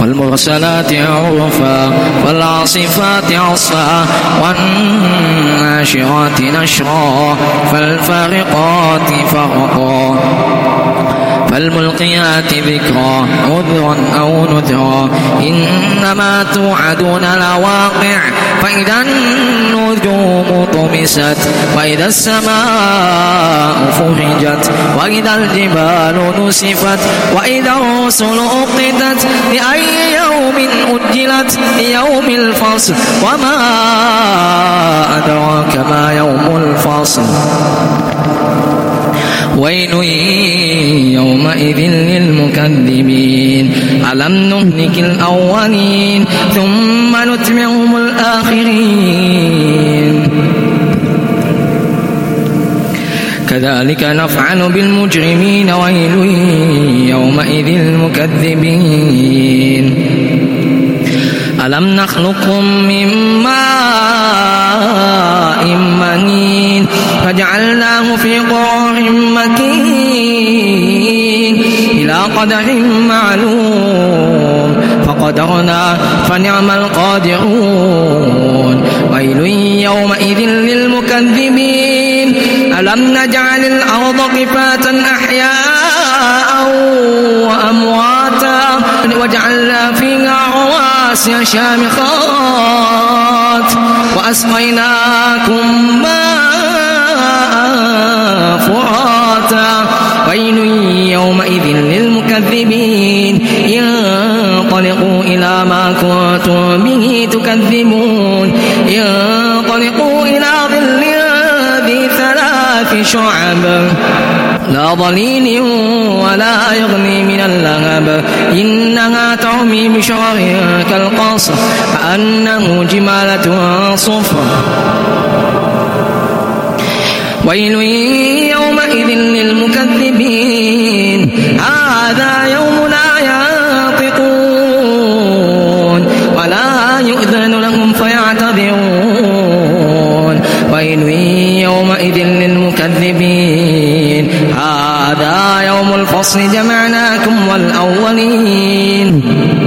والمرسلات عرفا والعاصفات عصفا والناشرات نشرا فالفارقات فرقا فالملقيات ذكرا عذرا أو نذرا إنما توعدون لواقع فإذا النجوم طمست وإذا السماء فرجت وإذا الجبال نسفت وإذا الرسل أقتت لأي يوم أجلت ليوم الفصل وما أدراك ما يوم الفصل ويل يومئذ للمكذبين ألم نهلك الأولين ثم نتبعهم الآخرين كذلك نفعل بالمجرمين ويل يومئذ للمكذبين ألم نخلقكم من ماء مهين فجعلناه في قرار مكين إلى قدر معلوم فقدرنا فنعم القادرون ويل يومئذ للمكذبين ألم نجعل الأرض كفاة أحياء وأمواتا وجعلنا فيها رواسي شامخات وأسقيناكم ماء فراتا ويل يومئذ للمكذبين انطلقوا إلى ما كنتم به تكذبون انطلقوا إلى ظل ذي 3 شعب لا ظليل ولا يغني من اللهب إنها ترمي بشرر كالقصر كأنه جمالة صفر ويل يومئذ للمكذبين هذا يوم لا ينطقون ولا يؤذن لهم فيعتذرون ويل يومئذ للمكذبين هذا يوم الفصل جمعناكم والأولين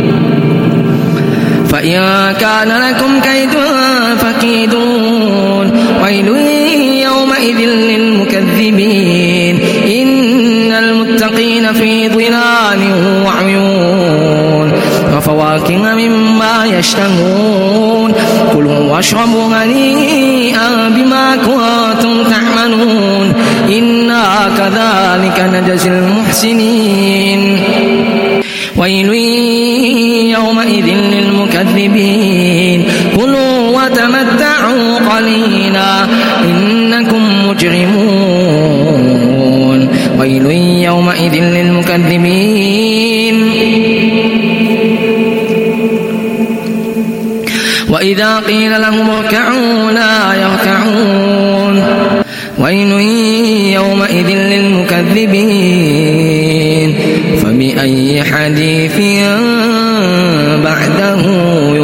فإن كان لكم كيد فكيدون ويل يومئذ للمكذبين إن المتقين في ظلال وعيون وفواكه مما يشتهون كلوا واشربوا هنيئا بما كنتم تعملون إنا كذلك نجزي المحسنين ويل يومئذ للمكذبين كلوا وتمتعوا قليلا إنكم مجرمون ويل يومئذ للمكذبين وإذا قيل لهم اركعوا لا يركعون ويل يومئذ للمكذبين فبأي حديث بعده